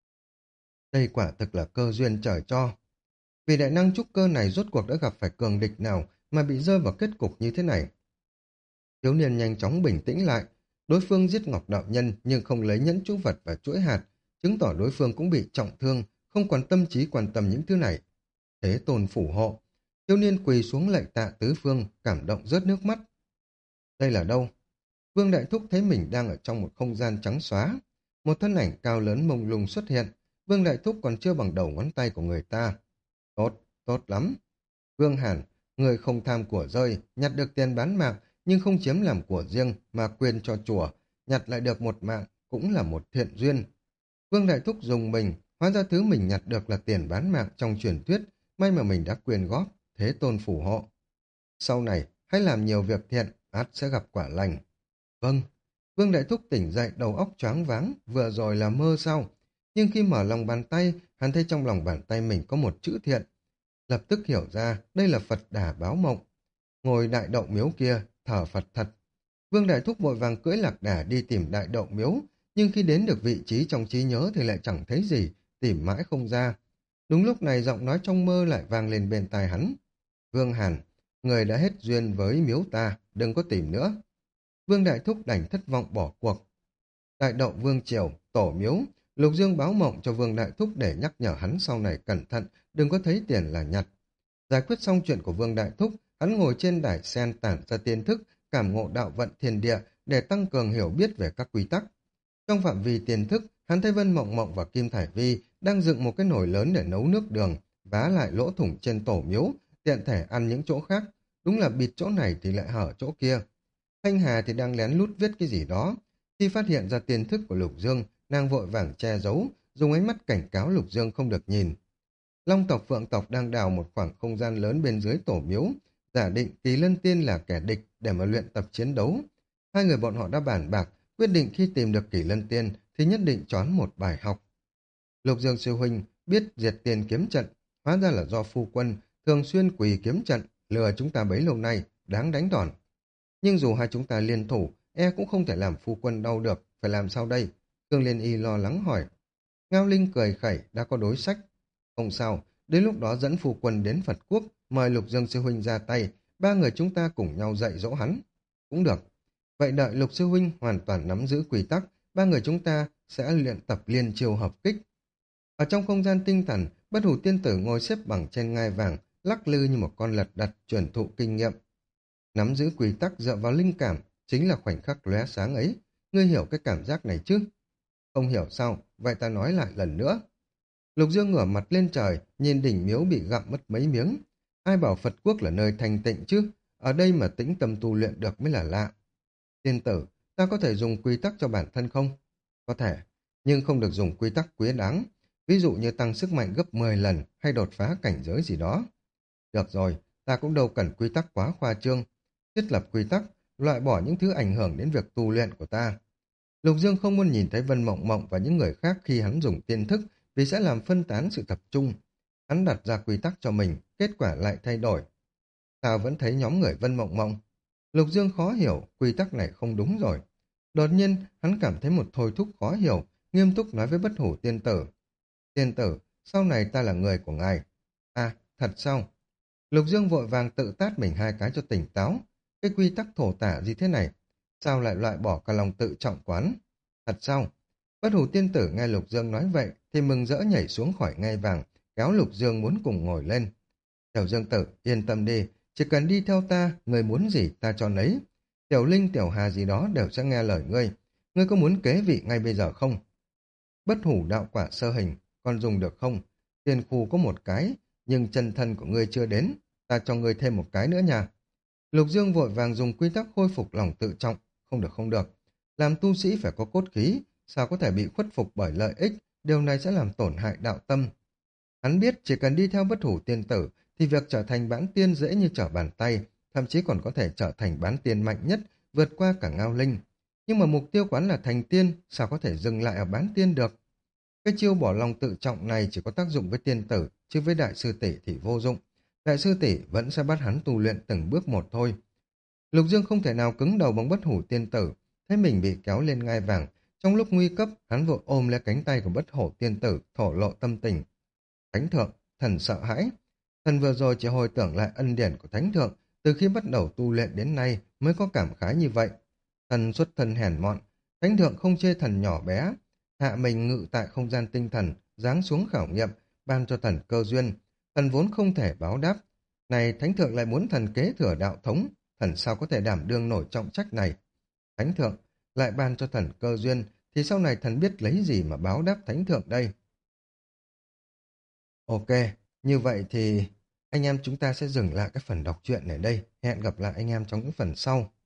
A: Đây quả thực là cơ duyên trời cho. Vị đại năng trúc cơ này rốt cuộc đã gặp phải cường địch nào mà bị rơi vào kết cục như thế này. Thiếu niên nhanh chóng bình tĩnh lại. Đối phương giết Ngọc Đạo Nhân nhưng không lấy nhẫn trú vật và chuỗi hạt, chứng tỏ đối phương cũng bị trọng thương, không còn tâm trí quan tâm những thứ này. Thế Tôn phù hộ. Thiếu niên quỳ xuống lạy tạ tứ phương, cảm động rớt nước mắt. Đây là đâu? Vương Đại Thúc thấy mình đang ở trong một không gian trắng xóa. Một thân ảnh cao lớn mông lung xuất hiện. Vương Đại Thúc còn chưa bằng đầu ngón tay của người ta. Tốt, tốt lắm. Vương Hàn, người không tham của rơi, nhặt được tiền bán mạng, nhưng không chiếm làm của riêng mà quyền cho chùa, nhặt lại được một mạng, cũng là một thiện duyên. Vương Đại Thúc dùng mình, hóa ra thứ mình nhặt được là tiền bán mạng trong truyền thuyết, may mà mình đã quyên góp, Thế Tôn phù hộ. Sau này, hãy làm nhiều việc thiện, ắt sẽ gặp quả lành. Vâng, Vương Đại Thúc tỉnh dậy đầu óc choáng váng, vừa rồi là mơ sao? Nhưng khi mở lòng bàn tay, hắn thấy trong lòng bàn tay mình có một chữ thiện. Lập tức hiểu ra, đây là Phật Đà báo mộng. Ngồi đại đậu miếu kia, thờ Phật thật. Vương Đại Thúc vội vàng cưỡi lạc đà đi tìm đại đậu miếu, nhưng khi đến được vị trí trong trí nhớ thì lại chẳng thấy gì, tìm mãi không ra. Đúng lúc này giọng nói trong mơ lại vang lên bên tai hắn. Vương Hàn, người đã hết duyên với miếu ta, đừng có tìm nữa. Vương Đại Thúc đành thất vọng bỏ cuộc. Đại đậu Vương Triều, tổ miếu, Lục Dương báo mộng cho Vương Đại Thúc để nhắc nhở hắn sau này cẩn thận, đừng có thấy tiền là nhặt. Giải quyết xong chuyện của Vương Đại Thúc, hắn ngồi trên đài sen tản ra tiên thức, cảm ngộ đạo vận thiên địa để tăng cường hiểu biết về các quy tắc. Trong phạm vi tiên thức, hắn thấy Vân Mộng Mộng và Kim Thải Vi đang dựng một cái nồi lớn để nấu nước đường, vá lại lỗ thủng trên tổ miếu, tiện thể ăn những chỗ khác. Đúng là bịt chỗ này thì lại hở chỗ kia. Thanh Hà thì đang lén lút viết cái gì đó. Khi phát hiện ra tiên thức của Lục Dương, nàng vội vàng che giấu, dùng ánh mắt cảnh cáo Lục Dương không được nhìn. Long tộc Phượng tộc đang đào một khoảng không gian lớn bên dưới tổ miếu, giả định Kỳ Lân Tiên là kẻ địch để mà luyện tập chiến đấu. Hai người bọn họ đã bàn bạc, quyết định khi tìm được Kỳ Lân Tiên thì nhất định choán một bài học. Lục Dương sư huynh biết diệt tiền kiếm trận, hóa ra là do phu quân thường xuyên quỳ kiếm trận, lừa chúng ta bấy lâu nay, đáng đánh đòn. Nhưng dù hai chúng ta liên thủ, cũng không thể làm phu quân đau được, phải làm sao đây? Thương Liên Y lo lắng hỏi. Ngao Linh cười khẩy, đã có đối sách. Không sao, đến lúc đó dẫn phu quân đến Phật Quốc, mời Lục Dương sư huynh ra tay, ba người chúng ta cùng nhau dạy dỗ hắn. Cũng được. Vậy đợi Lục sư huynh hoàn toàn nắm giữ quy tắc, ba người chúng ta sẽ luyện tập liên chiêu hợp kích. Ở trong không gian tinh thần, Bất Hủ Tiên Tử ngồi xếp bằng trên ngai vàng, lắc lư như một con lật đật truyền thụ kinh nghiệm. Nắm giữ quy tắc dựa vào linh cảm, chính là khoảnh khắc lóe sáng ấy. Ngươi hiểu cái cảm giác này chứ? Không hiểu sao, vậy ta nói lại lần nữa. Lục Dương ngửa mặt lên trời, nhìn đỉnh miếu bị gặm mất mấy miếng. Ai bảo Phật Quốc là nơi thanh tịnh chứ? Ở đây mà tĩnh tâm tu luyện được mới là lạ. Tiên tử, ta có thể dùng quy tắc cho bản thân không? Có thể, nhưng không được dùng quy tắc quý đáng. ví dụ như tăng sức mạnh gấp 10 lần hay đột phá cảnh giới gì đó. Được rồi, ta cũng đâu cần quy tắc quá khoa trương. Thiết lập quy tắc, loại bỏ những thứ ảnh hưởng đến việc tu luyện của ta. Lục Dương không muốn nhìn thấy Vân Mộng Mộng và những người khác khi hắn dùng tiên thức vì sẽ làm phân tán sự tập trung. Hắn đặt ra quy tắc cho mình, kết quả lại thay đổi. Sao vẫn thấy nhóm người Vân Mộng Mộng? Lục Dương khó hiểu, quy tắc này không đúng rồi. Đột nhiên, hắn cảm thấy một thôi thúc khó hiểu, nghiêm túc nói với Bất Hủ Tiên Tử. Tiên Tử, sau này ta là người của ngài. À, thật sao? Lục Dương vội vàng tự tát mình hai cái cho tỉnh táo. Cái quy tắc thổ tả gì thế này? Sao lại loại bỏ cả lòng tự trọng quán? Thật sao? Bất Hủ Tiên Tử nghe Lục Dương nói vậy thì mừng rỡ nhảy xuống khỏi ngai vàng, kéo Lục Dương muốn cùng ngồi lên. Tiểu Dương Tử, yên tâm đi, chỉ cần đi theo ta, người muốn gì ta cho nấy. Tiểu Linh, Tiểu Hà gì đó đều sẽ nghe lời ngươi. Ngươi có muốn kế vị ngay bây giờ không? Bất hủ đạo quả sơ hình, còn dùng được không? Tiền khu có một cái, nhưng chân thân của ngươi chưa đến. Ta cho ngươi thêm một cái nữa nha. Lục Dương vội vàng dùng quy tắc khôi phục lòng tự trọng. Không được không được. Làm tu sĩ phải có cốt khí, sao có thể bị khuất phục bởi lợi ích, điều này sẽ làm tổn hại đạo tâm. Hắn biết chỉ cần đi theo bất hủ tiên tử thì việc trở thành bán tiên dễ như trở bàn tay, thậm chí còn có thể trở thành bán tiên mạnh nhất, vượt qua cả Ngao Linh. Nhưng mà mục tiêu quán là thành tiên, sao có thể dừng lại ở bán tiên được? Cái chiêu bỏ lòng tự trọng này chỉ có tác dụng với tiên tử, chứ với đại sư tỷ thì vô dụng. Đại sư tỷ vẫn sẽ bắt hắn tu luyện từng bước một thôi. Lục Dương không thể nào cứng đầu bằng bất hủ tiên tử, thấy mình bị kéo lên ngai vàng. Trong lúc nguy cấp, hắn vội ôm lấy cánh tay của bất hủ tiên tử, thổ lộ tâm tình. Thánh thượng, thần sợ hãi. Thần vừa rồi chỉ hồi tưởng lại ân điển của thánh thượng, từ khi bắt đầu tu luyện đến nay mới có cảm khái như vậy. Thần xuất thân hèn mọn, thánh thượng không chê thần nhỏ bé, hạ mình ngự tại không gian tinh thần, giáng xuống khảo nghiệm, ban cho thần cơ duyên. Thần vốn không thể báo đáp. Này thánh thượng lại muốn thần kế thừa đạo thống, thần sao có thể đảm đương nổi trọng trách này. Thánh thượng lại ban cho thần cơ duyên, thì sau này thần biết lấy gì mà báo đáp thánh thượng đây. Ok, như vậy thì anh em chúng ta sẽ dừng lại cái phần đọc truyện ở đây. Hẹn gặp lại anh em trong những phần sau.